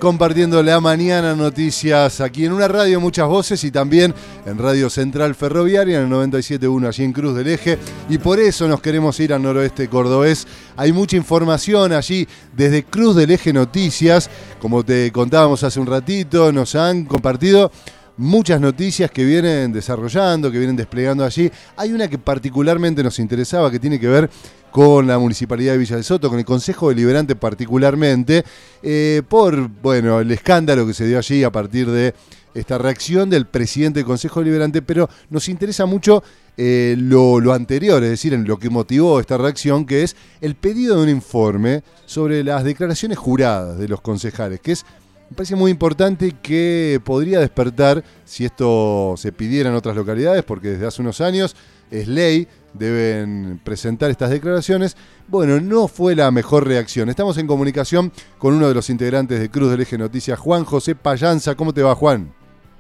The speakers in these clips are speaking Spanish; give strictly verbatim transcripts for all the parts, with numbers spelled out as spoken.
compartiendo la mañana noticias aquí en una radio, muchas voces, y también en Radio Central Ferroviaria en el noventa y siete punto uno allí en Cruz del Eje, y por eso nos queremos ir al noroeste cordobés. Hay mucha información allí desde Cruz del Eje Noticias, como te contábamos hace un ratito, nos han compartido muchas noticias que vienen desarrollando, que vienen desplegando allí. Hay una que particularmente nos interesaba, que tiene que ver con la Municipalidad de Villa de Soto, con el Consejo Deliberante particularmente, eh, por bueno el escándalo que se dio allí a partir de esta reacción del presidente del Consejo Deliberante, pero nos interesa mucho eh, lo, lo anterior, es decir, en lo que motivó esta reacción, que es el pedido de un informe sobre las declaraciones juradas de los concejales, que es, me parece muy importante, que podría despertar, si esto se pidiera en otras localidades, porque desde hace unos años es ley, deben presentar estas declaraciones. Bueno, no fue la mejor reacción. Estamos en comunicación con uno de los integrantes de Cruz del Eje Noticias, Juan José Payanza. ¿Cómo te va, Juan?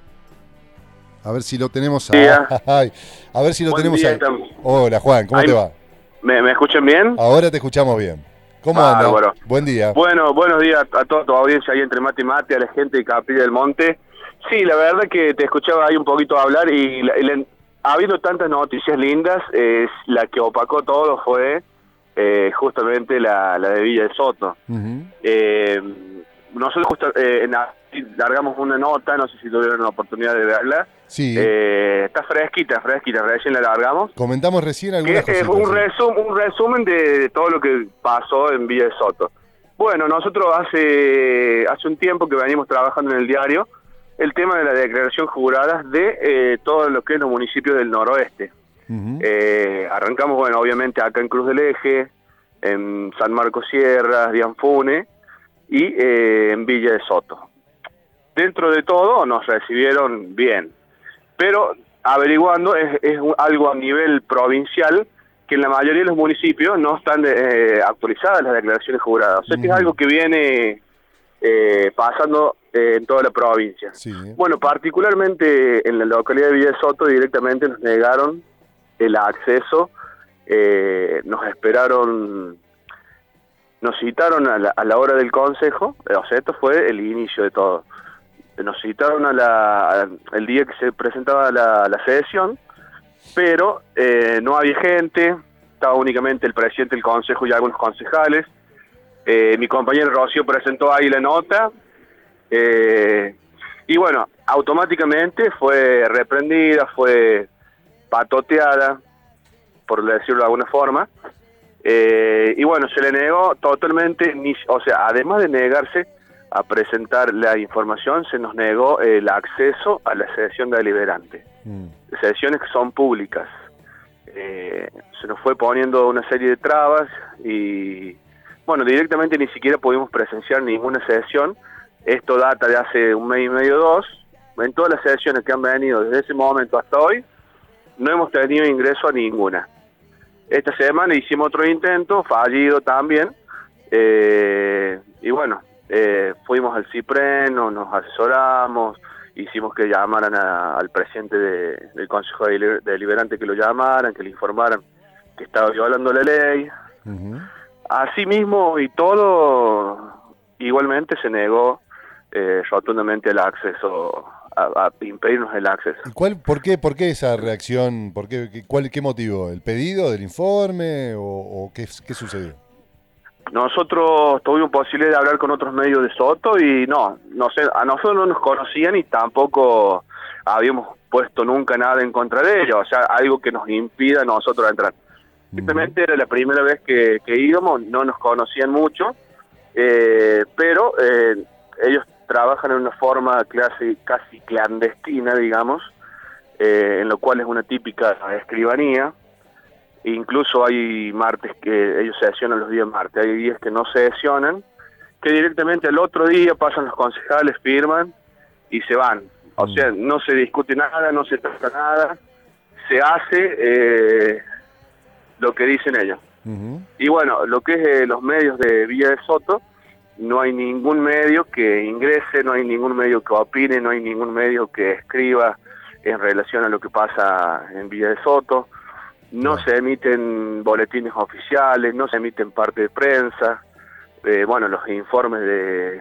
A ver si lo tenemos ahí. A ver si lo Buen tenemos día, ahí. Hola, Juan, ¿cómo Ay, te va? ¿Me, ¿Me escuchan bien? Ahora te escuchamos bien. ¿Cómo Ah, andas? bueno. Buen día. Bueno, buenos días a toda tu audiencia ahí entre mate y mate, a la gente de Capilla del Monte. Sí, la verdad que te escuchaba ahí un poquito hablar y, la, y la, habiendo tantas noticias lindas, eh, la que opacó todo fue eh, justamente la, la de Villa de Soto. Uh-huh. eh, nosotros justo, eh, en, largamos una nota, no sé si tuvieron la oportunidad de verla. Sí. Eh, está fresquita, fresquita, recién la largamos. Comentamos recién algunas que, cositas. Eh, un, sí. resum, un resumen de todo lo que pasó en Villa de Soto. Bueno, nosotros hace hace un tiempo que venimos trabajando en el diario el tema de la declaración jurada de eh, todo lo que es los municipios del noroeste. Uh-huh. eh, arrancamos, bueno, obviamente acá en Cruz del Eje, en San Marcos Sierras, Dianfune y eh, en Villa de Soto. Dentro de todo nos recibieron bien, pero averiguando es, es algo a nivel provincial, que en la mayoría de los municipios no están eh, actualizadas las declaraciones juradas. O sea, uh-huh. que es algo que viene eh, pasando eh, en toda la provincia. Sí. Bueno, particularmente en la localidad de Villa de Soto directamente nos negaron el acceso, eh, nos esperaron, nos citaron a la, a la hora del consejo, o sea, esto fue el inicio de todo. Nos citaron a la, a, el día que se presentaba la, la sesión, pero eh, no había gente, estaba únicamente el presidente del consejo y algunos concejales. Eh, mi compañero Rocío presentó ahí la nota, eh, y bueno, automáticamente fue reprendida, fue patoteada, por decirlo de alguna forma, eh, y bueno, se le negó totalmente, ni, o sea, además de negarse a presentar la información, se nos negó el acceso a la sesión deliberante. Mm. Sesiones que son públicas. Eh, se nos fue poniendo una serie de trabas y, bueno, directamente ni siquiera pudimos presenciar ninguna sesión. Esto data de hace un mes y medio, dos. En todas las sesiones que han venido desde ese momento hasta hoy, no hemos tenido ingreso a ninguna. Esta semana hicimos otro intento, fallido también, eh, y bueno, Eh, fuimos al CIPREN, nos asesoramos, hicimos que llamaran a, al presidente de, del Consejo Deliberante, que lo llamaran, que le informaran que estaba violando la ley. Uh-huh. Así mismo y todo, igualmente se negó eh, rotundamente el acceso, a, a impedirnos el acceso. ¿Y cuál, por qué, por qué esa reacción? ¿Por qué, cuál, qué motivo? ¿El pedido del informe o, o qué, qué sucedió? Nosotros tuvimos posibilidad de hablar con otros medios de Soto y no, no sé, a nosotros no nos conocían y tampoco habíamos puesto nunca nada en contra de ellos, o sea, algo que nos impida a nosotros entrar. Uh-huh. Simplemente era la primera vez que, que íbamos, no nos conocían mucho, eh, pero eh, ellos trabajan en una forma casi, casi clandestina, digamos, eh, en lo cual es una típica escribanía. Incluso hay martes que ellos sesionan los días martes, hay días que no sesionan, que directamente al otro día pasan los concejales, firman y se van. O sea, no se discute nada, no se trata nada, se hace eh, lo que dicen ellos. Uh-huh. Y bueno, lo que es eh, los medios de Villa de Soto, no hay ningún medio que ingrese, no hay ningún medio que opine, no hay ningún medio que escriba en relación a lo que pasa en Villa de Soto. No se emiten boletines oficiales, no se emiten parte de prensa. Eh, bueno, los informes de,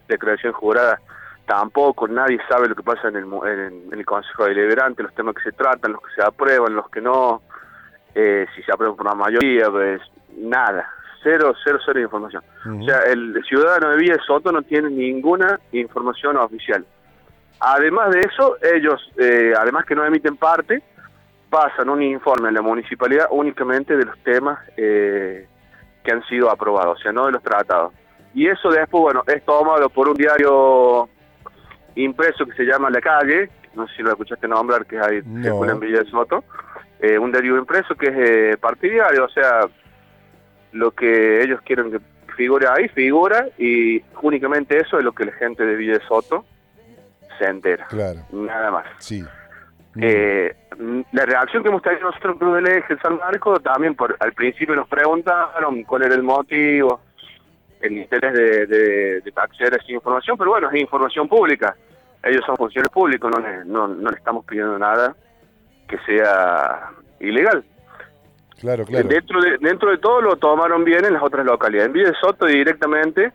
declaración jurada tampoco, nadie sabe lo que pasa en el, en, en el Consejo Deliberante, los temas que se tratan, los que se aprueban, los que no, eh, si se aprueban por la mayoría, pues nada, cero, cero, cero información. Uh-huh. O sea, el ciudadano de Villa de Soto no tiene ninguna información oficial. Además de eso, ellos, eh, además que no emiten parte, pasan un informe en la municipalidad únicamente de los temas eh, que han sido aprobados, o sea, no de los tratados. Y eso después, bueno, es tomado por un diario impreso que se llama La Calle, no sé si lo escuchaste nombrar, que es ahí no. en Villa de Soto, eh, un diario impreso que es eh, partidario, o sea, lo que ellos quieren que figure ahí, figura, y únicamente eso es lo que la gente de Villa de Soto se entera. Claro. Nada más. Sí. Eh, la reacción que hemos tenido nosotros en Cruz del Eje, en San Marcos, también por, al principio nos preguntaron cuál era el motivo, el interés de, de, de acceder a esa información, pero bueno, es información pública, ellos son funcionarios públicos, no le, no, no le estamos pidiendo nada que sea ilegal. Claro, claro. Dentro de, dentro de todo lo tomaron bien en las otras localidades. En Villa de Soto directamente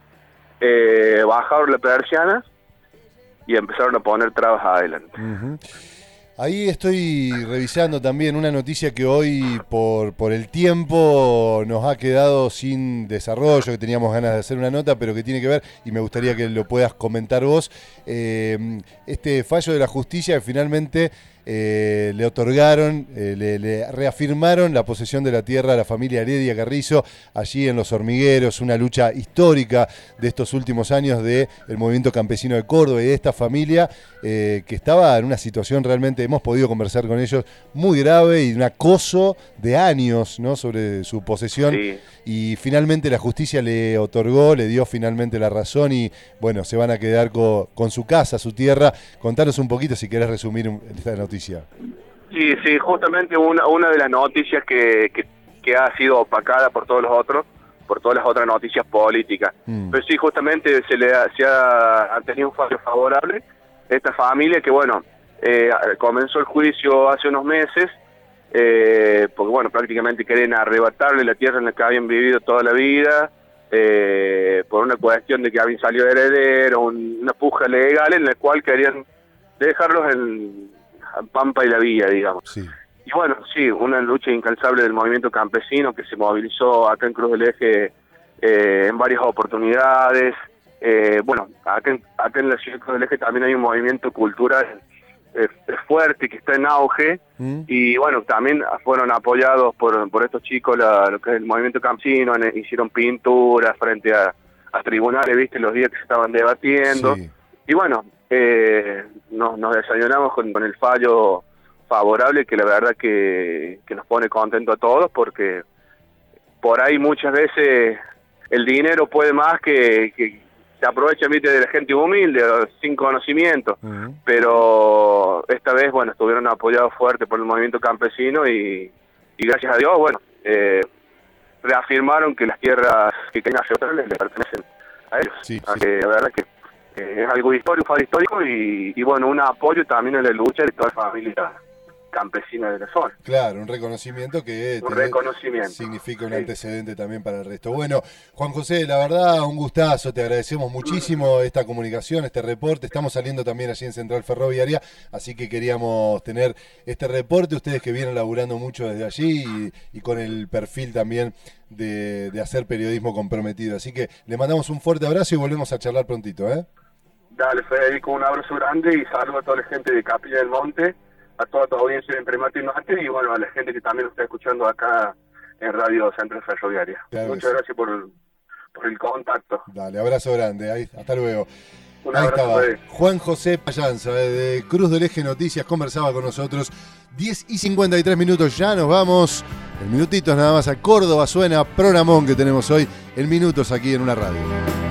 eh, bajaron la persiana y empezaron a poner trabas adelante. Uh-huh. Ahí estoy revisando también una noticia que hoy por, por el tiempo nos ha quedado sin desarrollo, que teníamos ganas de hacer una nota, pero que tiene que ver, y me gustaría que lo puedas comentar vos, eh, este fallo de la justicia que finalmente eh, le otorgaron, eh, le, le reafirmaron la posesión de la tierra a la familia Heredia Carrizo, allí en Los Hormigueros, una lucha histórica de estos últimos años del movimiento campesino de Córdoba y de esta familia eh, que estaba en una situación realmente, hemos podido conversar con ellos, muy grave y un acoso de años, ¿no?, sobre su posesión. Sí. Y finalmente la justicia le otorgó, le dio finalmente la razón y bueno, se van a quedar con, con su casa, su tierra. Contanos un poquito si querés resumir esta noticia. Sí, sí, justamente una, una de las noticias que, que, que ha sido opacada por todos los otros, por todas las otras noticias políticas. Mm. Pero sí, justamente se le ha, se ha, ha tenido un fallo favorable esta familia que bueno, eh, comenzó el juicio hace unos meses, eh, porque bueno, prácticamente querían arrebatarle la tierra en la que habían vivido toda la vida, eh, por una cuestión de que habían salido herederos, un, una puja legal en la cual querían dejarlos en, en Pampa y la Villa, digamos. Sí. Y bueno, sí, una lucha incansable del movimiento campesino que se movilizó acá en Cruz del Eje eh, en varias oportunidades. Eh, bueno, acá en, acá en la ciudad de Cruz del Eje también hay un movimiento cultural eh, fuerte que está en auge, mm. y bueno, también fueron apoyados por, por estos chicos, la, lo que es el movimiento campesino, en, hicieron pinturas frente a, a tribunales, viste, los días que se estaban debatiendo. Sí. Y bueno, eh, nos, nos desayunamos con, con el fallo favorable que la verdad que, que nos pone contento a todos, porque por ahí muchas veces el dinero puede más que, que se aprovecha, ¿viste?, de la gente humilde, sin conocimiento, uh-huh. pero esta vez, bueno, estuvieron apoyados fuerte por el movimiento campesino y, y gracias a Dios, bueno, eh, reafirmaron que las tierras que quedan les le pertenecen a ellos. Sí, sí. Que la verdad que eh, es algo histórico, fue histórico y, y bueno, un apoyo también en la lucha de toda la familia campesina de la zona. Claro, un reconocimiento que un reconocimiento. significa un sí. antecedente también para el resto. Bueno, Juan José, la verdad, un gustazo, te agradecemos muchísimo esta comunicación, este reporte. Estamos saliendo también allí en Central Ferroviaria, así que queríamos tener este reporte, ustedes que vienen laburando mucho desde allí y, y con el perfil también de, de hacer periodismo comprometido. Así que le mandamos un fuerte abrazo y volvemos a charlar prontito, ¿eh? Dale, Federico, un abrazo grande y saludo a toda la gente de Capilla del Monte, a toda tu audiencia entre mate y mate y bueno, a la gente que también lo está escuchando acá en Radio Central Ferroviaria. Claro. Muchas sí. gracias por, por el contacto. Dale, abrazo grande, ahí, hasta luego. Un Ahí abrazo, estaba Fede. Juan José Payanza de Cruz del Eje Noticias, conversaba con nosotros. diez y cincuenta y tres minutos, ya nos vamos. En minutitos nada más a Córdoba suena programón que tenemos hoy en minutos aquí en una radio.